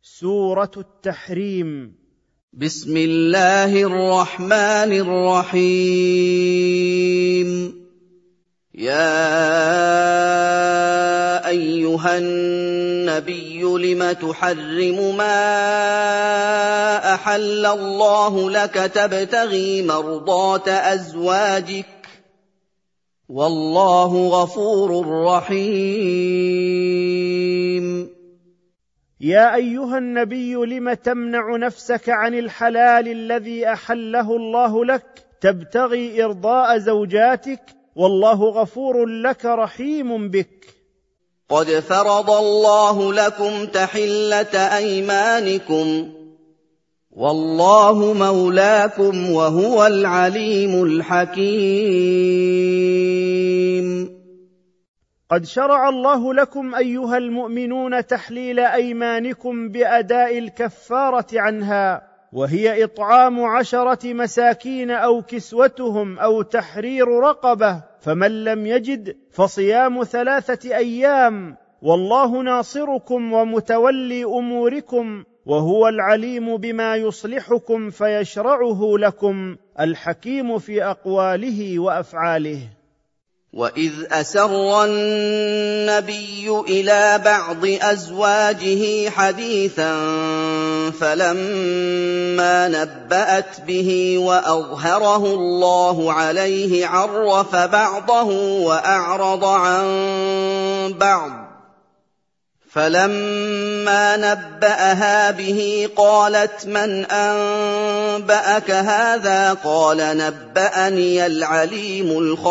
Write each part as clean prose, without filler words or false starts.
سورة التحريم. بسم الله الرحمن الرحيم. يا أيها النبي لم تحرم ما أحل الله لك تبتغي مرضات أزواجك والله غفور رحيم. يا أيها النبي لم تمنع نفسك عن الحلال الذي أحله الله لك تبتغي إرضاء زوجاتك والله غفور لك رحيم بك. قد فرض الله لكم تحلة أيمانكم والله مولاكم وهو العليم الحكيم. قد شرع الله لكم أيها المؤمنون تحليل أيمانكم بأداء الكفارة عنها، وهي إطعام 10 مساكين أو كسوتهم أو تحرير رقبة، فمن لم يجد فصيام 3 أيام، والله ناصركم ومتولي أموركم وهو العليم بما يصلحكم فيشرعه لكم الحكيم في أقواله وأفعاله. وإذ أسر النبي إلى بعض أزواجه حديثا فلما نبأت به وأظهره الله عليه عرف بعضه وأعرض عن بعض، فلما نبأها به قالت من أنبأك هذا؟ قال نبأني العليم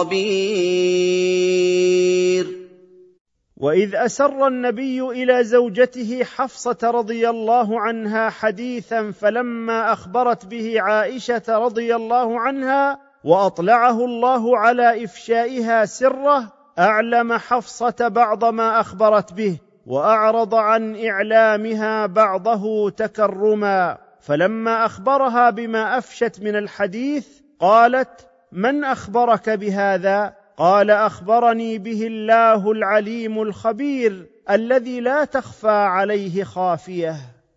الخبير. وإذ أسر النبي إلى زوجته حفصة رضي الله عنها حديثا فلما أخبرت به عائشة رضي الله عنها وأطلعه الله على إفشائها سره، أعلم حفصة بعض ما أخبرت به وأعرض عن إعلامها بعضه تكرما، فلما أخبرها بما أفشت من الحديث قالت من أخبرك بهذا؟ قال أخبرني به الله العليم الخبير الذي لا تخفى عليه خافية.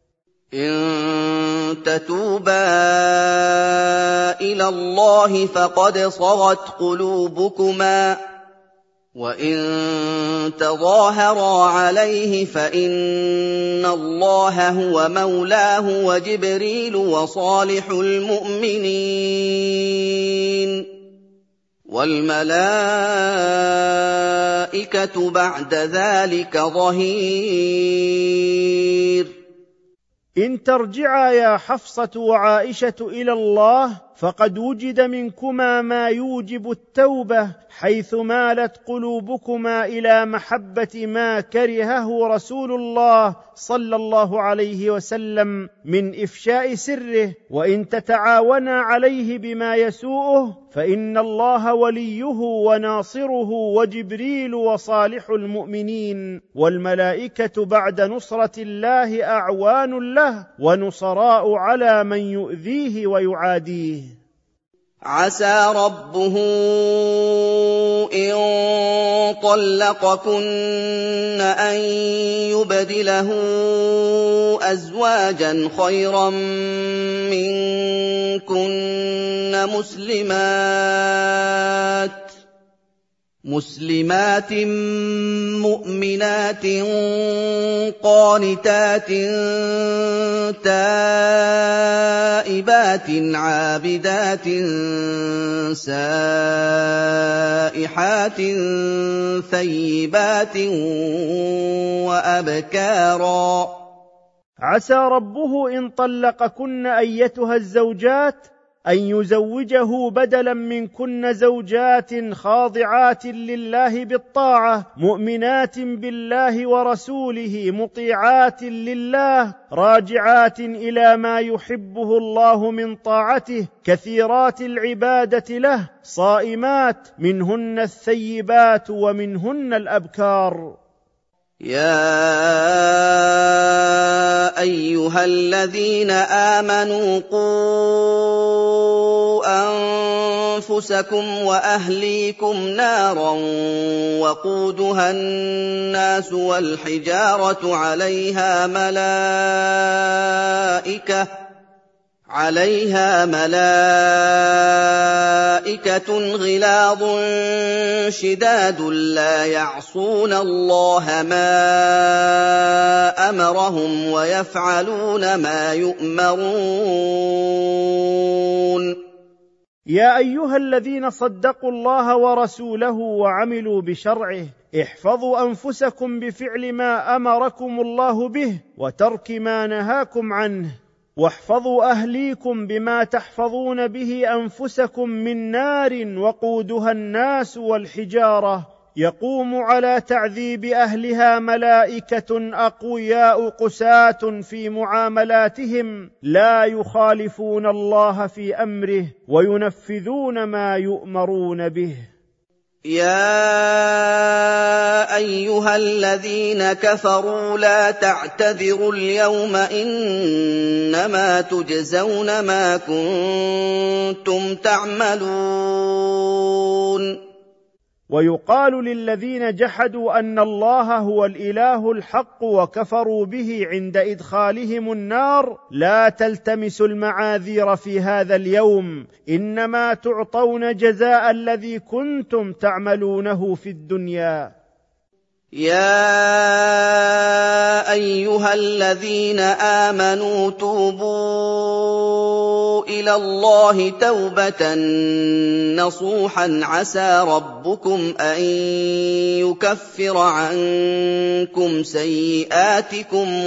إن تتوبا إلى الله فقد صغت قلوبكما وإن تظاهرا عليه فإن الله هو مولاه وجبريل وصالح المؤمنين والملائكة بعد ذلك ظهير. إن ترجعا يا حفصة وعائشة إلى الله فقد وجد منكما ما يوجب التوبة، حيث مالت قلوبكما إلى محبة ما كرهه رسول الله صلى الله عليه وسلم من إفشاء سره، وإن تتعاونا عليه بما يسوءه فإن الله وليه وناصره وجبريل وصالح المؤمنين والملائكة بعد نصرة الله أعوان له ونصراء على من يؤذيه ويعاديه. عسى ربه إن طلقكن أن يبدله أزواجا خيرا منكن مسلمات مؤمنات قانتات تائبات عابدات سائحات ثيبات وأبكارا. عسى ربه إن طلقكن أيتها الزوجات أن يزوجه بدلا منكن زوجات خاضعات لله بالطاعة مؤمنات بالله ورسوله مطيعات لله راجعات إلى ما يحبه الله من طاعته كثيرات العبادة له صائمات منهن الثيبات ومنهن الأبكار. يا أيها الذين آمنوا قوا أنفسكم وأهليكم نارا وقودها الناس والحجارة عليها ملائكة غلاظ شداد لا يعصون الله ما أمرهم ويفعلون ما يؤمرون. يا أيها الذين صدقوا الله ورسوله وعملوا بشرعه، احفظوا أنفسكم بفعل ما أمركم الله به وترك ما نهاكم عنه، واحفظوا أهليكم بما تحفظون به أنفسكم من نار وقودها الناس والحجارة، يقوم على تعذيب أهلها ملائكة أقوياء قساة في معاملاتهم لا يخالفون الله في أمره وينفذون ما يؤمرون به. يا أيها الذين كفروا لا تعتذروا اليوم إنما تجزون ما كنتم تعملون. ويقال للذين جحدوا أن الله هو الإله الحق وكفروا به عند إدخالهم النار: لا تلتمسوا المعاذير في هذا اليوم، إنما تعطون جزاء الذي كنتم تعملونه في الدنيا. يا أيها الذين آمنوا توبوا إلى الله توبة نصوحا عسى ربكم أن يكفر عنكم سيئاتكم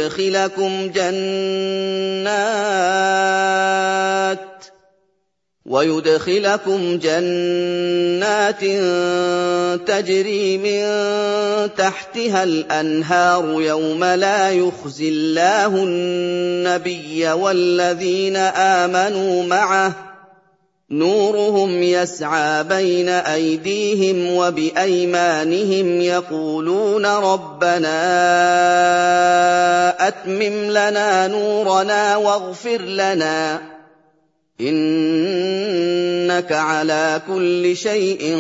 ويدخلكم جنات تجري من تحتها الأنهار يوم لا يخزي الله النبي والذين آمنوا معه نورهم يسعى بين أيديهم وبأيمانهم يقولون ربنا أتمم لنا نورنا واغفر لنا إنك على كل شيء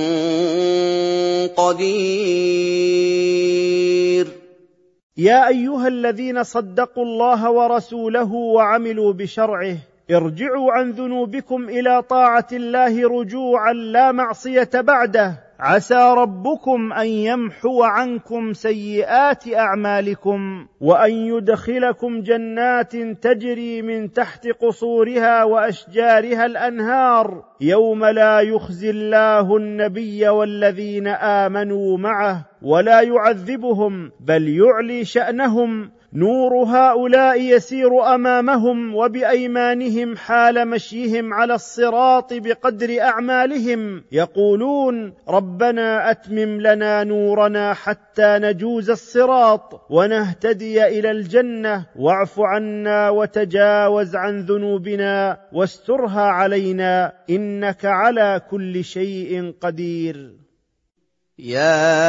قدير. يا أيها الذين صدقوا الله ورسوله وعملوا بشرعه، ارجعوا عن ذنوبكم إلى طاعة الله رجوعا لا معصية بعده، عسى ربكم أن يمحو عنكم سيئات أعمالكم وأن يدخلكم جنات تجري من تحت قصورها وأشجارها الأنهار يوم لا يخزي الله النبي والذين آمنوا معه ولا يعذبهم بل يعلي شأنهم. نور هؤلاء يسير أمامهم وبأيمانهم حال مشيهم على الصراط بقدر أعمالهم، يقولون ربنا أتمم لنا نورنا حتى نجوز الصراط ونهتدي إلى الجنة، واعف عنا وتجاوز عن ذنوبنا واسترها علينا إنك على كل شيء قدير. يا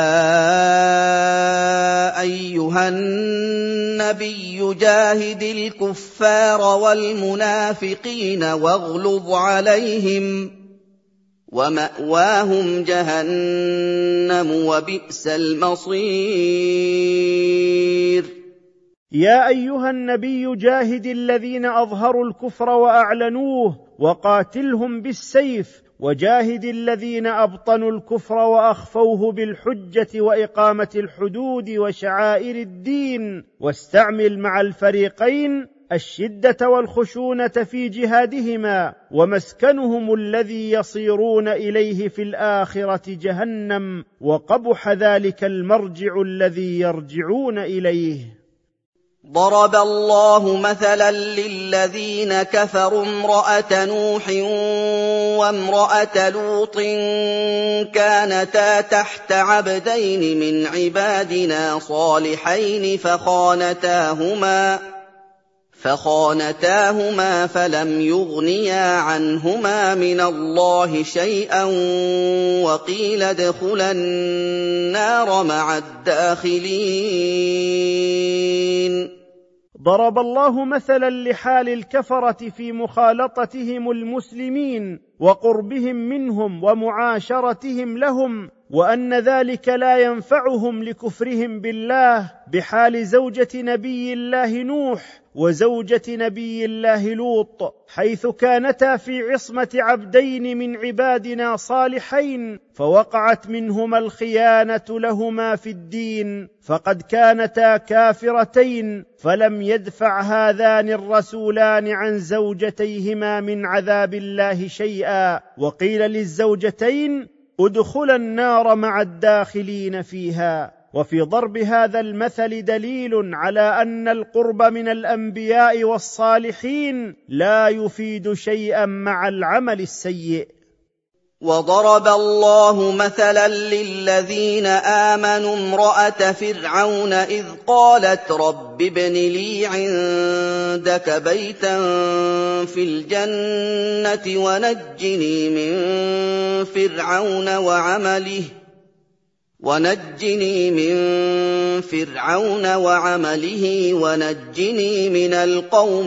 أيها النبي جاهد الكفار والمنافقين واغلظ عليهم ومأواهم جهنم وبئس المصير. يا أيها النبي جاهد الذين أظهروا الكفر وأعلنوه وقاتلهم بالسيف، وجاهد الذين أبطنوا الكفر وأخفوه بالحجة وإقامة الحدود وشعائر الدين، واستعمل مع الفريقين الشدة والخشونة في جهادهما، ومسكنهم الذي يصيرون إليه في الآخرة جهنم، وقبح ذلك المرجع الذي يرجعون إليه. ضرب الله مثلا للذين كفروا امرأة نوح وامرأة لوط كانتا تحت عبدين من عبادنا صالحين فخانتاهما فلم يغنيا عنهما من الله شيئا وقيل ادخلا النار مع الداخلين. ضرب الله مثلا لحال الكفرة في مخالطتهم المسلمين وقربهم منهم ومعاشرتهم لهم، وأن ذلك لا ينفعهم لكفرهم بالله، بحال زوجة نبي الله نوح وزوجة نبي الله لوط، حيث كانتا في عصمة عبدين من عبادنا صالحين، فوقعت منهما الخيانة لهما في الدين، فقد كانتا كافرتين، فلم يدفع هذان الرسولان عن زوجتيهما من عذاب الله شيئا. وقيل للزوجتين: ادخلا النار مع الداخلين فيها. وفي ضرب هذا المثل دليل على أن القرب من الأنبياء والصالحين لا يفيد شيئا مع العمل السيء. وضرب الله مثلا للذين آمنوا امرأة فرعون إذ قالت رب ابن لي عندك بيتا في الجنة ونجني من فرعون وعمله ونجني من القوم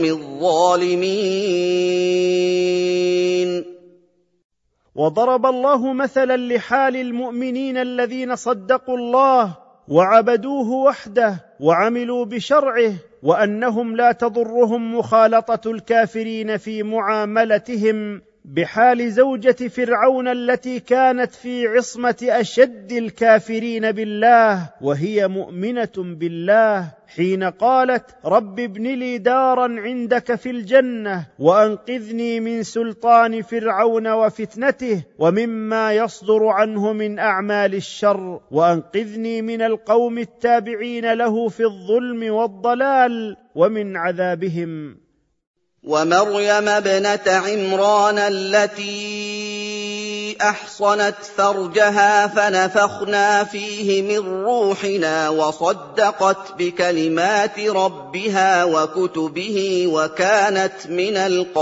الظالمين. وضرب الله مثلا لحال المؤمنين الذين صدقوا الله وعبدوه وحده وعملوا بشرعه، وأنهم لا تضرهم مخالطة الكافرين في معاملتهم، بحال زوجة فرعون التي كانت في عصمة أشد الكافرين بالله وهي مؤمنة بالله، حين قالت: رب ابن لي دارا عندك في الجنة وأنقذني من سلطان فرعون وفتنته ومما يصدر عنه من أعمال الشر، وأنقذني من القوم التابعين له في الظلم والضلال ومن عذابهم. ومريم ابنة عمران التي أحصنت فرجها فنفخنا فيه من روحنا وصدقت بكلمات ربها وكتبه وكانت من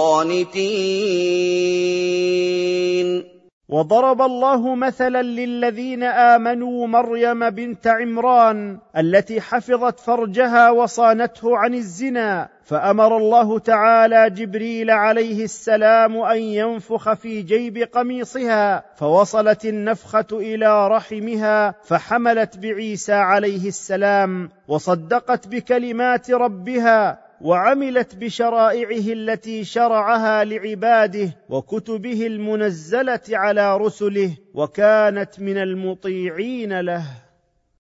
القانتين. وضرب الله مثلا للذين آمنوا مريم بنت عمران التي حفظت فرجها وصانته عن الزنا، فأمر الله تعالى جبريل عليه السلام أن ينفخ في جيب قميصها، فوصلت النفخة إلى رحمها فحملت بعيسى عليه السلام، وصدقت بكلمات ربها وعملت بشرائعه التي شرعها لعباده وكتبه المنزلة على رسله، وكانت من المطيعين له.